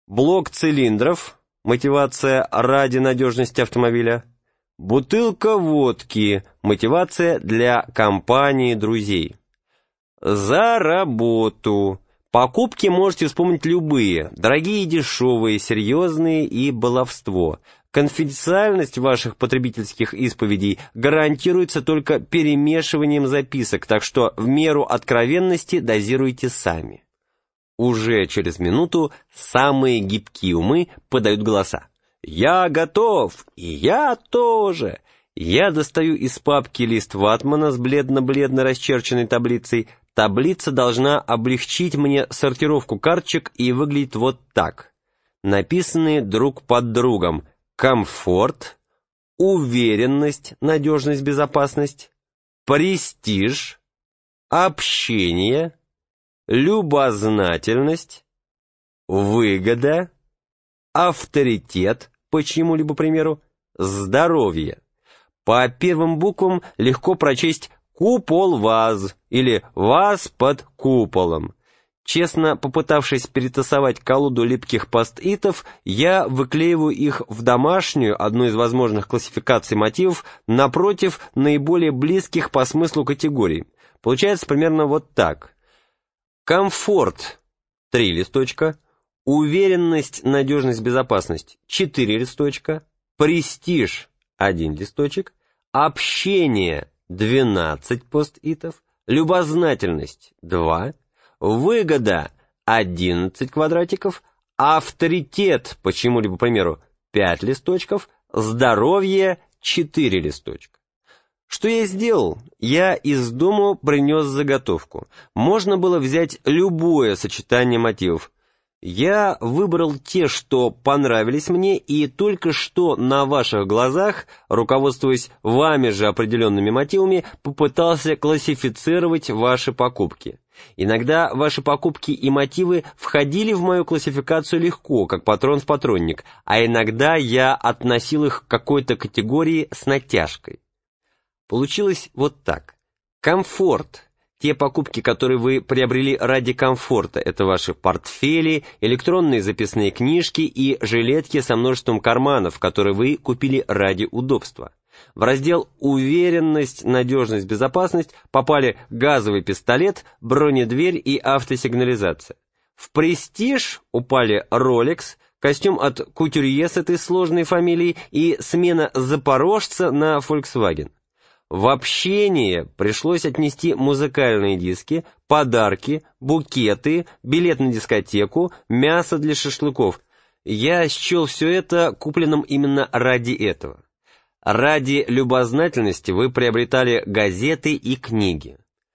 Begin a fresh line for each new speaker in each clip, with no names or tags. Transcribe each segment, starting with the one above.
блок цилиндров, мотивация ради надежности автомобиля, бутылка водки, мотивация для компании друзей. За работу. Покупки можете вспомнить любые, дорогие и дешевые, серьезные и баловство. Конфиденциальность ваших потребительских исповедей гарантируется только перемешиванием записок, так что в меру откровенности дозируйте сами. Уже через минуту самые гибкие умы подают голоса. «Я готов! И я тоже!» Я достаю из папки лист ватмана с бледно-бледно расчерченной таблицей. Таблица должна облегчить мне сортировку карточек и выглядит вот так. Написанные друг под другом: комфорт, уверенность, надежность, безопасность, престиж, общение, любознательность, выгода, авторитет по чьему-либо примеру, здоровье. По первым буквам легко прочесть «купол-ваз» или «ваз под куполом». Честно попытавшись перетасовать колоду липких пост-итов, я выклеиваю их в домашнюю, одну из возможных классификаций мотивов, напротив наиболее близких по смыслу категорий. Получается примерно вот так. Комфорт – 3 листочка, уверенность, надежность, безопасность – 4 листочка, престиж – 1 листочек, общение – 12 пост-итов, любознательность – 2, выгода – 11 квадратиков, авторитет, по чему-либо примеру, 5 листочков, здоровье – 4 листочка. Что я сделал? Я из дому принес заготовку. Можно было взять любое сочетание мотивов. Я выбрал те, что понравились мне, и только что на ваших глазах, руководствуясь вами же определенными мотивами, попытался классифицировать ваши покупки. Иногда ваши покупки и мотивы входили в мою классификацию легко, как патрон в патронник, а иногда я относил их к какой-то категории с натяжкой. Получилось вот так. Комфорт. Те покупки, которые вы приобрели ради комфорта, это ваши портфели, электронные записные книжки и жилетки со множеством карманов, которые вы купили ради удобства. В раздел «Уверенность, надежность, безопасность» попали газовый пистолет, бронедверь и автосигнализация. В «Престиж» упали Rolex, костюм от кутюрье с этой сложной фамилией и смена запорожца на Volkswagen. В общение пришлось отнести музыкальные диски, подарки, букеты, билет на дискотеку, мясо для шашлыков. Я счел все это купленным именно ради этого. Ради любознательности вы приобретали газеты и книги.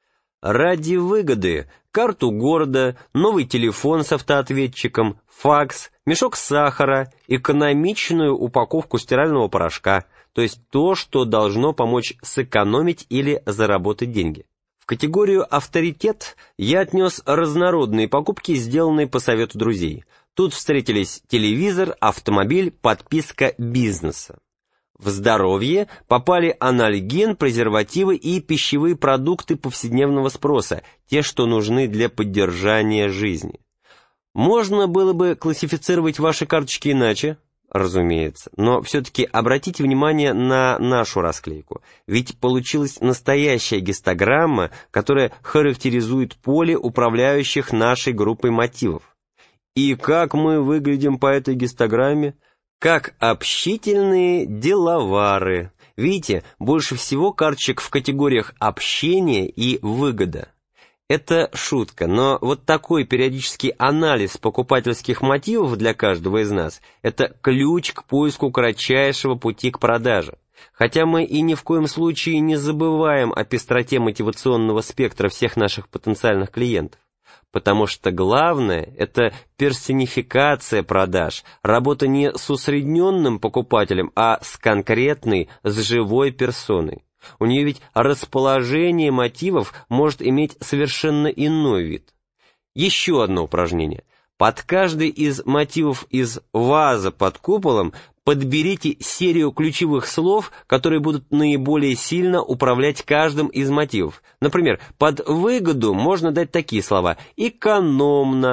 Ради выгоды – карту города, новый телефон с автоответчиком, факс, мешок сахара, экономичную упаковку стирального порошка, то есть то, что должно помочь сэкономить или заработать деньги. В категорию «авторитет» я отнес разнородные покупки, сделанные по совету друзей. Тут встретились телевизор, автомобиль, подписка бизнеса. В здоровье попали анальген, презервативы и пищевые продукты повседневного спроса, те, что нужны для поддержания жизни. Можно было бы классифицировать ваши карточки иначе, разумеется, но все-таки обратите внимание на нашу расклейку, ведь получилась настоящая гистограмма, которая характеризует поле управляющих нашей группой мотивов. И как мы выглядим по этой гистограмме? Как общительные деловары. Видите, больше всего карточек в категориях «общение» и «выгода». Это шутка, но вот такой периодический анализ покупательских мотивов для каждого из нас – это ключ к поиску кратчайшего пути к продаже. Хотя мы и ни в коем случае не забываем о пестроте мотивационного спектра всех наших потенциальных клиентов. Потому что главное – это персонификация продаж, работа не с усредненным покупателем, а с конкретной, с живой персоной. У нее ведь расположение мотивов может иметь совершенно иной вид. Еще одно упражнение. Под каждый из мотивов из ваза под куполом подберите серию ключевых слов, которые будут наиболее сильно управлять каждым из мотивов. Например, под выгоду можно дать такие слова: экономно,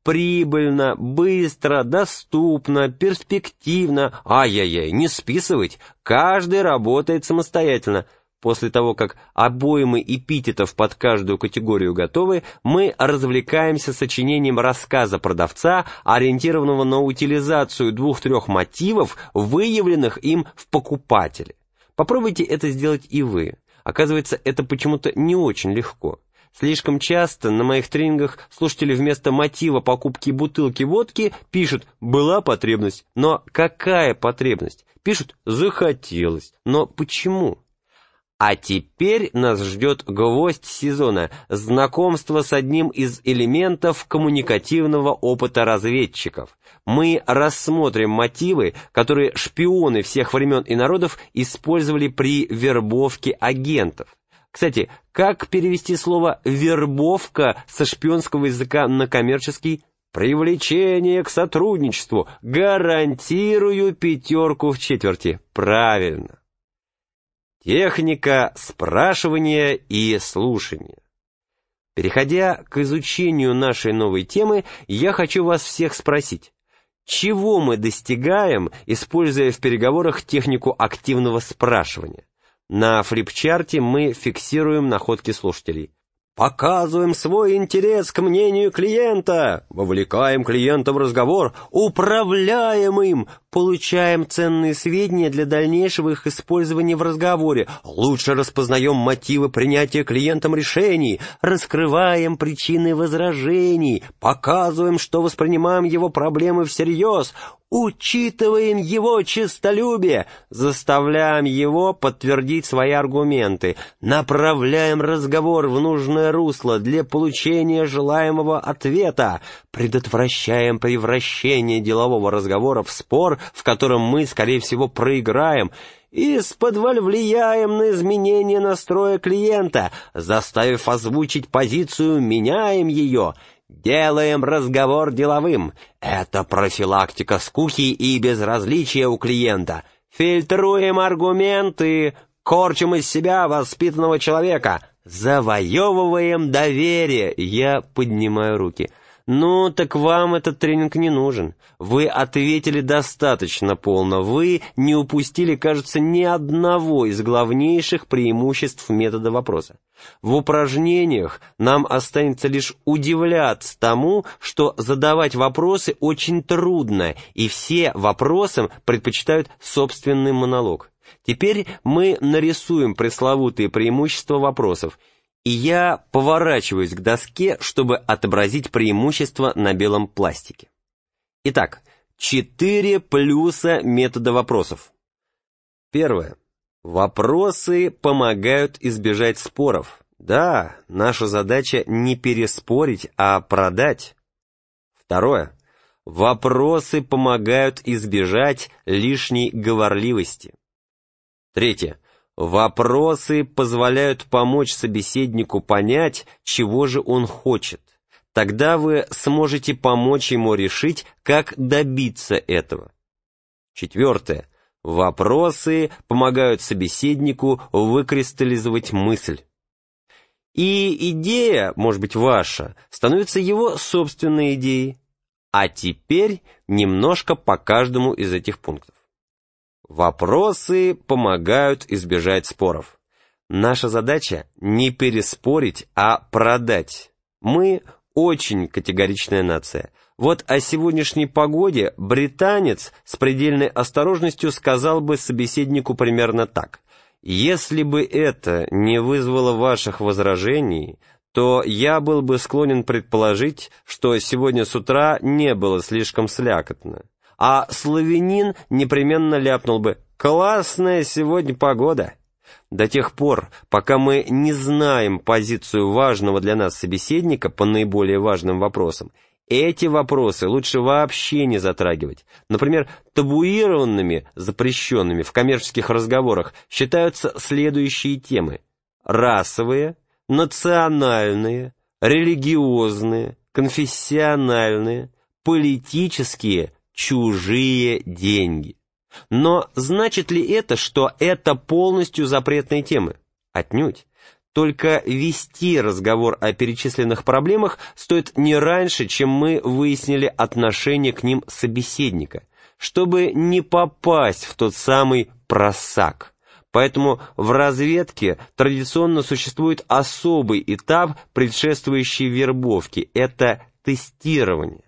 прибыльно, быстро, доступно, перспективно. Ай-яй-яй, не списывать, каждый работает самостоятельно. После того, как обоймы эпитетов под каждую категорию готовы, мы развлекаемся сочинением рассказа продавца, ориентированного на утилизацию 2-3 мотивов, выявленных им в покупателе. Попробуйте это сделать и вы. Оказывается, это почему-то не очень легко. Слишком часто на моих тренингах слушатели вместо мотива покупки бутылки водки пишут «была потребность». Но какая потребность? Пишут «захотелось». Но почему? А теперь нас ждет гвоздь сезона – знакомство с одним из элементов коммуникативного опыта разведчиков. Мы рассмотрим мотивы, которые шпионы всех времен и народов использовали при вербовке агентов. Кстати, как перевести слово «вербовка» со шпионского языка на коммерческий? Привлечение к сотрудничеству. Гарантирую 5 в четверти. Правильно. Техника спрашивания и слушания. Переходя к изучению нашей новой темы, я хочу вас всех спросить, чего мы достигаем, используя в переговорах технику активного спрашивания? На флипчарте мы фиксируем находки слушателей. Показываем свой интерес к мнению клиента, вовлекаем клиента в разговор, управляем им, получаем ценные сведения для дальнейшего их использования в разговоре, лучше распознаем мотивы принятия клиентом решений, раскрываем причины возражений, показываем, что воспринимаем его проблемы всерьез, учитываем его честолюбие, заставляем его подтвердить свои аргументы, направляем разговор в нужное русло для получения желаемого ответа, предотвращаем превращение делового разговора в спор, в котором мы, скорее всего, проиграем, исподволь влияем на изменение настроя клиента, заставив озвучить позицию, меняем ее, делаем разговор деловым. Это профилактика скуки и безразличия у клиента. Фильтруем аргументы, корчим из себя воспитанного человека, завоевываем доверие. Я поднимаю руки. Ну, так вам этот тренинг не нужен. Вы ответили достаточно полно. Вы не упустили, кажется, ни одного из главнейших преимуществ метода вопроса. В упражнениях нам останется лишь удивляться тому, что задавать вопросы очень трудно, и все вопросам предпочитают собственный монолог. Теперь мы нарисуем пресловутые преимущества вопросов, и я поворачиваюсь к доске, чтобы отобразить преимущества на белом пластике. Итак, 4 плюса метода вопросов. Первое. Вопросы помогают избежать споров. Да, наша задача не переспорить, а продать. Второе. Вопросы помогают избежать лишней говорливости. Третье. Вопросы позволяют помочь собеседнику понять, чего же он хочет. Тогда вы сможете помочь ему решить, как добиться этого. Четвертое. Вопросы помогают собеседнику выкристаллизовать мысль. И идея, может быть, ваша, становится его собственной идеей. А теперь немножко по каждому из этих пунктов. Вопросы помогают избежать споров. Наша задача не переспорить, а продать. Мы очень категоричная нация. Вот о сегодняшней погоде британец с предельной осторожностью сказал бы собеседнику примерно так. Если бы это не вызвало ваших возражений, то я был бы склонен предположить, что сегодня с утра не было слишком слякотно. А славянин непременно ляпнул бы «Классная сегодня погода». До тех пор, пока мы не знаем позицию важного для нас собеседника по наиболее важным вопросам, эти вопросы лучше вообще не затрагивать. Например, табуированными, запрещенными в коммерческих разговорах считаются следующие темы: расовые, национальные, религиозные, конфессиональные, политические, чужие деньги. Но значит ли это, что это полностью запретные темы? Отнюдь. Только вести разговор о перечисленных проблемах стоит не раньше, чем мы выяснили отношение к ним собеседника, чтобы не попасть в тот самый просак. Поэтому в разведке традиционно существует особый этап, предшествующий вербовке – это тестирование.